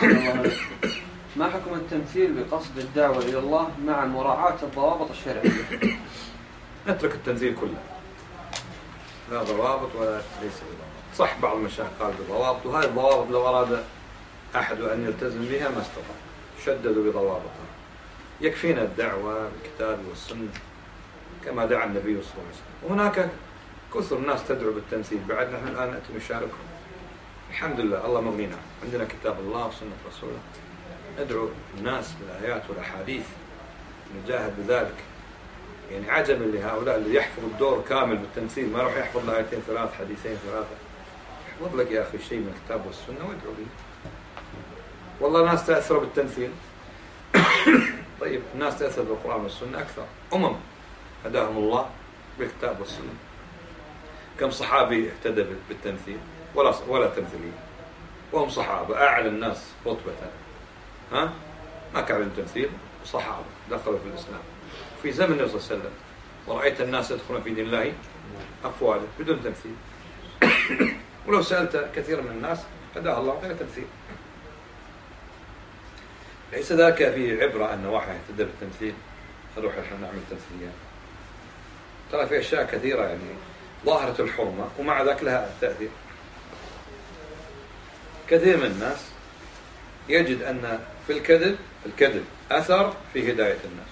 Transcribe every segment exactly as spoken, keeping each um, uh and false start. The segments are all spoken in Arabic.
الله عليك. ما حكم التمثيل بقصد الدعوة إلى الله مع مراعاة الضوابط الشرعية؟ نترك التمثيل كله، لا ضوابط ولا ليس بضوابط. صح بعض المشايخ قال بضوابط، وهذه الضوابط لو أراد أحد أن يلتزم بها ما استطاع، شددوا بضوابطها. يكفينا الدعوة بالكتاب والسنة كما دعا النبي صلى الله عليه وسلم. وهناك كثر الناس تدعو بالتمثيل، بعد نحن الآن نأتي نشاركهم. الحمد لله الله مغنينا، عندنا كتاب الله وسنة رسوله، ندعو الناس بالآيات والأحاديث، نجاهد بذلك. يعني عجبا لهؤلاء اللي يحفظ الدور كامل بالتمثيل، ما يروح يحفظ آيتين ثلاث حديثين ثلاثة. احفظ لك يا أخي شيء من الكتاب والسنة وادعو به. والله الناس تأثروا بالتمثيل. طيب الناس تأثر بالقرآن والسنة أكثر. أمم هداهم الله بالكتاب والسنة. كم صحابي اهتدى بالتمثيل ولا ولا تمثيلية، وهم صحابة أعلى الناس رتبة، ها ما كان التمثيل، وصحابة دخلوا في الإسلام في زمن النبي صلى الله عليه وسلم، ورأيت الناس يدخلون في دين الله أفواجا بدون تمثيل. ولو سألت كثير من الناس هداه الله غير تمثيل. ليس ذاك فيه عبرة أن واحد يهتدى بالتمثيل نروح احنا نعمل تمثيليات. ترى في أشياء كثيرة يعني ظاهرة الحرمة ومع ذاك لها تأثير. كثير من الناس يجد أن في الكذب في الكذب أثر في هداية الناس.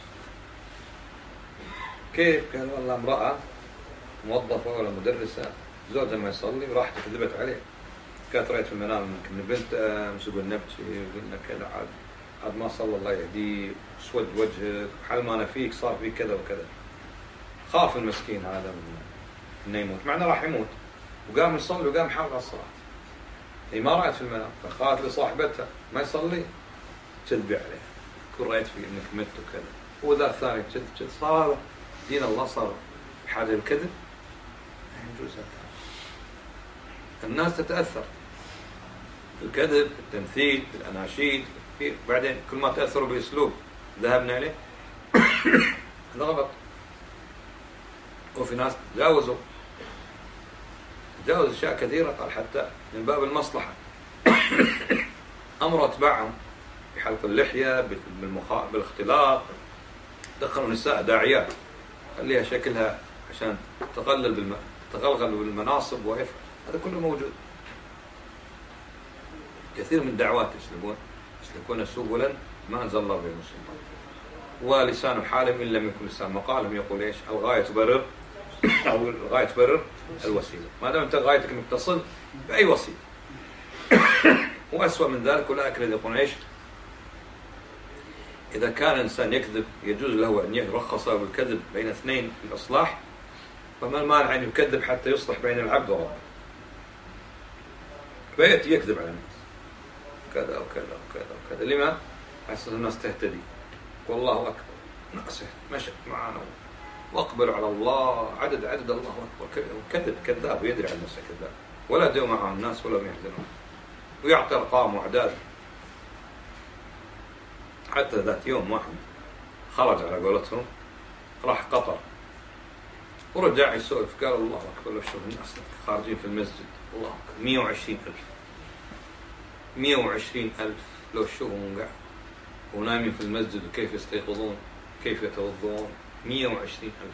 كيف؟ قال والله امرأة موظفة ولا مدرسة زوجها ما يصلي وراحت كذبت عليه، كانت رأيت في المنام انك بنت مسوق النبتي وقلنا كذا، عاد عاد ما صلى الله يهديه، سود وجهك، حال ما انا فيك صار فيك كذا وكذا. خاف المسكين هذا من انه يموت، مع انه راح يموت، وقام يصلي وقام حافظ على الصلاة. هي ما رأت في المنام، فقالت لصاحبتها ما يصلي تذبي عليه، كل رأيت فيه انك مت وكذا. هو ذا الثاني كذب كذب، صار هذا دين الله صار بحاجة الكذب. يجوز هذا. الناس تتأثر بالكذب، بالتمثيل، بالأناشيد، بعدين كل ما تأثروا بأسلوب ذهبنا إليه. هذا غلط. وفي ناس تجاوزوا تجاوز أشياء كثيرة، قال حتى من باب المصلحة أمر أتباعهم بحلق اللحية، بالاختلاط، دخلوا نساء داعيات خليها شكلها عشان تقلل بالم... تغلغل بالمناصب ويفعل. هذا كله موجود. كثير من الدعوات يسلكون يسلكون سبلا ما أنزل الله بهم سلطان، ولسان حالهم إن لم يكن لسان مقالهم يقول إيش؟ الغاية تبرر أو الغاية تبرر الوسيلة. ما دام أنت غايتك إنك تصل بأي وسيلة. وأسوأ من ذلك أولئك الذين يقولون إيش؟ إذا كان إنسان يكذب يجوز له أن يرخص بالكذب بين اثنين في الإصلاح، فما المانع أن يكذب حتى يصلح بين العبد وربه؟ فيأتي يكذب على الناس كذا وكذا وكذا وكذا. لما؟ حسن الناس تهتدي. والله أكبر، ناس مشت معنا واقبلوا على الله، عدد عدد الله أكبر. كذب كذاب ويدري عن نفسه كذاب، ولا يدعو معه الناس ولا يحزنون، ويعطي أرقام وأعداد. حتى ذات يوم واحد خرج على قولتهم راح قطر ورجع يسولف، قال الله أكبر لو شوف الناس خارجين في المسجد، الله أكبر مئة وعشرين ألف مئة وعشرين ألف لو شوفهم قاعد ونايمين في المسجد وكيف يستيقظون كيف يتوضون. مئة وعشرين ألف.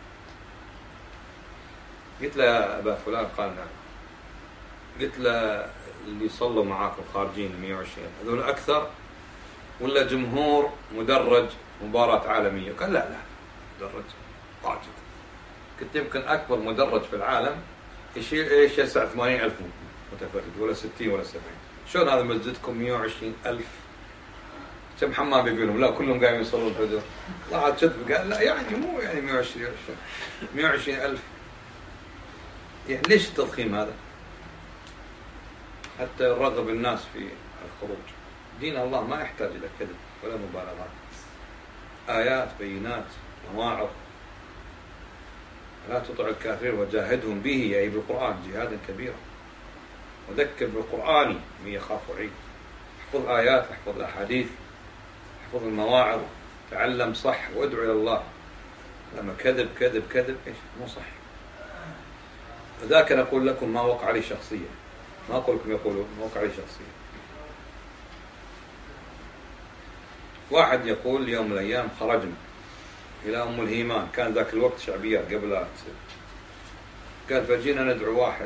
قلت له يا أبا فلان، قال نعم. قلت له اللي صلوا معاكم خارجين مئة وعشرين هذول أكثر ولا جمهور مدرج مباراة عالمية؟ قال لا لا مدرج واجد. قلت يمكن أكبر مدرج في العالم يشيل إيش يسع ثمانين ألف متفرج ولا ستين ولا سبعين. شلون هذا مسجدكم مئة وعشرين ألف؟ كم حمام بيقولون لا كلهم قاعدين يصلون الفجر؟ طلعت كذب. قال لا يعني مو يعني مئة وعشرين ألف مئة وعشرين ألف. يعني ليش التضخيم هذا؟ حتى يرغب الناس في الخروج. دين الله ما يحتاج إلى كذب ولا مبالغات. آيات بينات مواعظ. لا تطع الكافرين وجاهدهم به أي بالقرآن جهادا كبيرا، وذكر بالقرآن من يخاف وعيد. احفظ آيات، احفظ الأحاديث، احفظ المواعظ، تعلم صح وادعو إلى الله. لما كذب كذب كذب إيش مو صح. فذاك نقول لكم ما وقع لي شخصيا، ما أقول لكم يقولون ما وقع لي شخصيا. واحد يقول يوم من الأيام خرجنا إلى أم الهيمان، كان ذاك الوقت شعبيات قبل لا تصير. قال فجينا ندعو واحد،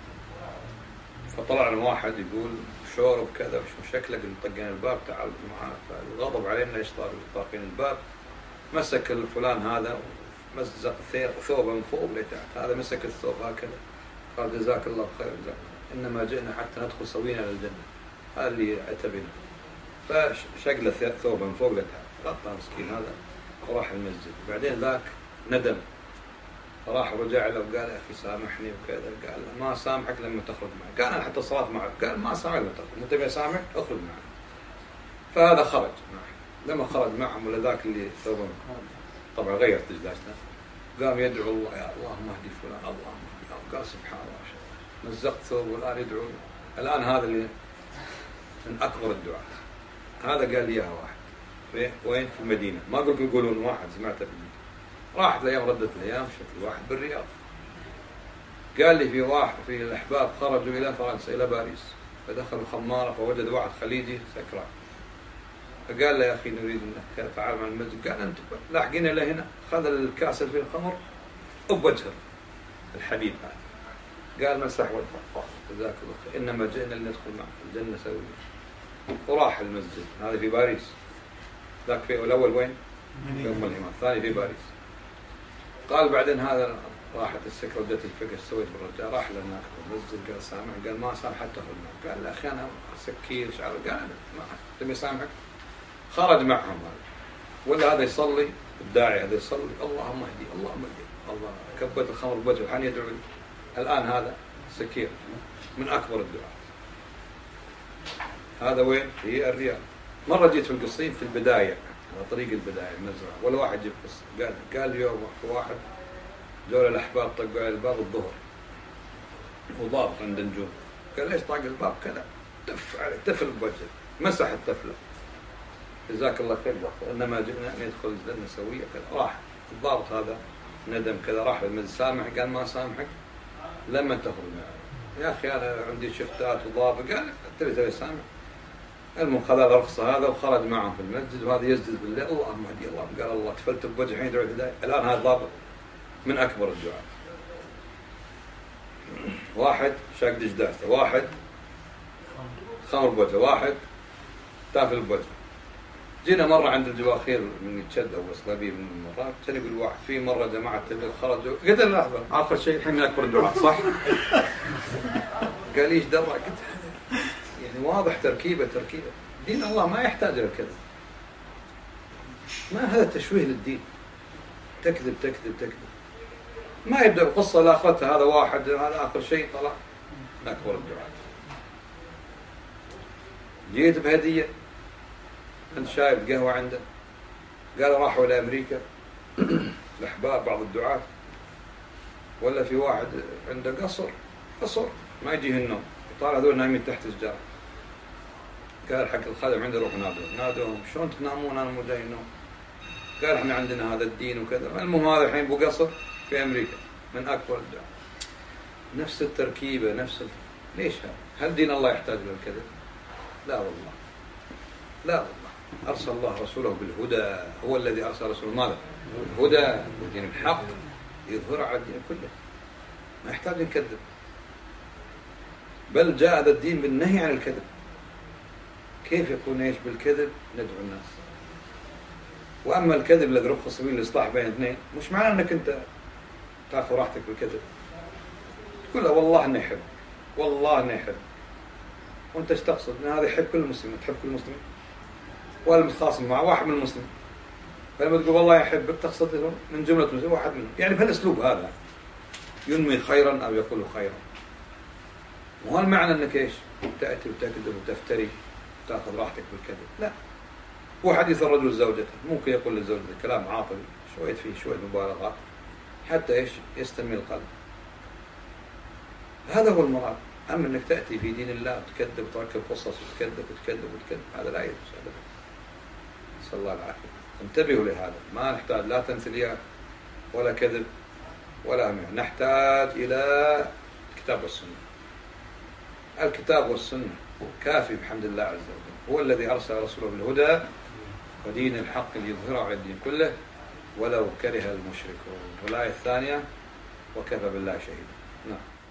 فطلع لنا واحد يقول شورب كذا وش شكلك، طقنا الباب تعال معاه، فالغضب علينا ايش صار طاقين الباب، مسك الفلان هذا مزق ثوبه من فوق لتحت، هذا مسك الثوب هكذا قال جزاك الله خير، جزاك الله، انما جئنا حتى ندخل سوينا للجنه، هذا اللي اتى بنا. فشقل ثوبه من فوق لتحت، غطى مسكين هذا وراح المسجد. بعدين ذاك ندم، راح ورجع له وقال يا اخي سامحني وكذا، قال ما سامحك لما تخرج معي، قال انا حتى الصلاه معك، قال ما سامحك لما تخرج، انت تبي اسامحك اخرج معي. فهذا خرج معه، لما خرج معهم ولا ذاك اللي ثوبه طبعا غير تجداشنا، قام يدعو الله يا اللهم اهدي فلان اللهم اهدي، قال سبحان الله مزقت ثوبه والان يدعو. الان هذا اللي من اكبر الدعاء، هذا قال لي اياها واحد وين في المدينه، ما اقول لكم يقولون واحد سمعته في المدينه. راحت الايام ردت الايام، شفت واحد بالرياض قال لي في واحد في الاحباب خرجوا الى فرنسا الى باريس، فدخلوا خماره فوجد واحد خليجي سكران، فقال له يا اخي نريد انك تعال مع المسجد، قال انت لاحقين الى هنا، خذ الكاس اللي فيه الخمر بوجه الحبيب هذا، قال مسح وجهه جزاك الله خير، انما جئنا لندخل معك الجنه سويا، وراح المسجد. هذا في باريس، ذاك في الاول وين؟ في ام الهيمان، الثاني في باريس. قال بعدين هذا راحت السكره ودت الفقه، ايش سويت بالرجال؟ راح لنا المسجد قال سامح، قال ما سامح حتى اخذ معك، قال يا اخي انا سكير شعر، قال ما تبي يسامحك. خرج معهم هذا، ولا هذا يصلي الداعي هذا يصلي اللهم اهدي اللهم اهدي، الله كبت الخمر بوجهه الحين يدعو. الان هذا سكير من اكبر الدعاء. هذا وين؟ في الرياض. مره جيت في القصيم في البدايه على طريق البدايه المزرعه، ولا واحد جيب قصه، قال قال يوم واحد دول الاحباب طقوا على الباب الظهر وضابط عند النجوم، قال ليش طاق الباب كذا؟ تف عليه تفل بوجهه، مسح التفله جزاك الله خير، انما جئنا ندخل الجنه سويه كذا. راح الضابط هذا ندم كذا، راح للمسجد سامح، قال ما سامحك لما تخرج معي، يا اخي انا عندي شفتات وضابط، قال تبي تبي سامح. المهم خذ الرخصه هذا وخرج معهم في المسجد، وهذا يسجد بالليل اللهم اهدي اللهم، قال الله تفلت بوجه الحين يدعو الهدايه. الان هذا ضابط من اكبر الدعاء. واحد شاق دجداشته، واحد خمر بوجهه، واحد تافل بوجهه. جينا مرة عند الجواخير من يتشد أو أصلابي من المرات، كان يقول واحد في مرة جماعة تبليغ خرجوا، قلت له لحظة عارف الشيء الحين من أكبر الدعاء صح؟ قال ليش درى؟ قلت يعني واضح تركيبة تركيبة دين الله ما يحتاج إلى الكذب، ما هذا تشويه للدين، تكذب تكذب تكذب، ما يبدأ القصة لآخرتها، هذا واحد هذا آخر شيء طلع من أكبر الدعاء. جيت بهدية أنت شايب قهوة عنده، قال راحوا إلى أمريكا الأحباب بعض الدعاة، ولا في واحد عنده قصر قصر ما يجيه النوم، طالع هذول نايمين تحت الشجرة، قال حق الخادم عنده روح نادوهم، نادوهم شلون تنامون أنا مو جاي النوم؟ قال احنا عندنا هذا الدين وكذا. المهم هذا الحين بو قصر في أمريكا من أكبر الدعاة، نفس التركيبة نفس ال... ليش هذا؟ هل دين الله يحتاج إلى الكذب؟ لا والله لا والله. أرسل الله رسوله بالهدى، هو الذي أرسل رسوله ماذا؟ الهدى ودين الحق يظهر على الدين كله، ما يحتاج نكذب، بل جاء هذا الدين بالنهي عن الكذب. كيف يكون ايش بالكذب؟ ندعو الناس. وأما الكذب الذي رخص به الإصلاح بين اثنين، مش معنى أنك أنت تأخذ راحتك بالكذب، تقول والله أنه يحب والله أنه يحب، وأنت ايش تقصد؟ أن هذا يحب كل المسلمين، تحب كل المسلمين، ولا متخاصم مع واحد من المسلمين، فلما تقول والله يحبك تقصد من جملة مسلمين واحد منهم، يعني بهالأسلوب هذا ينمي خيرا أو يقول خيرا. وهل معنى أنك إيش تأتي وتكذب وتفتري وتأخذ راحتك بالكذب؟ لا. هو حديث الرجل زوجته، ممكن يقول للزوجة كلام عاطفي شوية فيه شوية مبالغات حتى إيش يستمي القلب، هذا هو المراد. أما أنك تأتي في دين الله وتكذب وتركب قصص وتكذب وتكذب وتكذب، هذا لا يجوز أبدا. نسأل الله العافية. انتبهوا لهذا، ما نحتاج لا تمثيليات ولا كذب ولا همه، نحتاج إلى الكتاب والسنة. الكتاب والسنة كافي بحمد الله عز وجل، هو الذي أرسل رسوله بالهدى ودين الحق ليظهره على الدين كله ولو كره المشركون. والآية الثانية وكفى بالله شهيدا. نعم.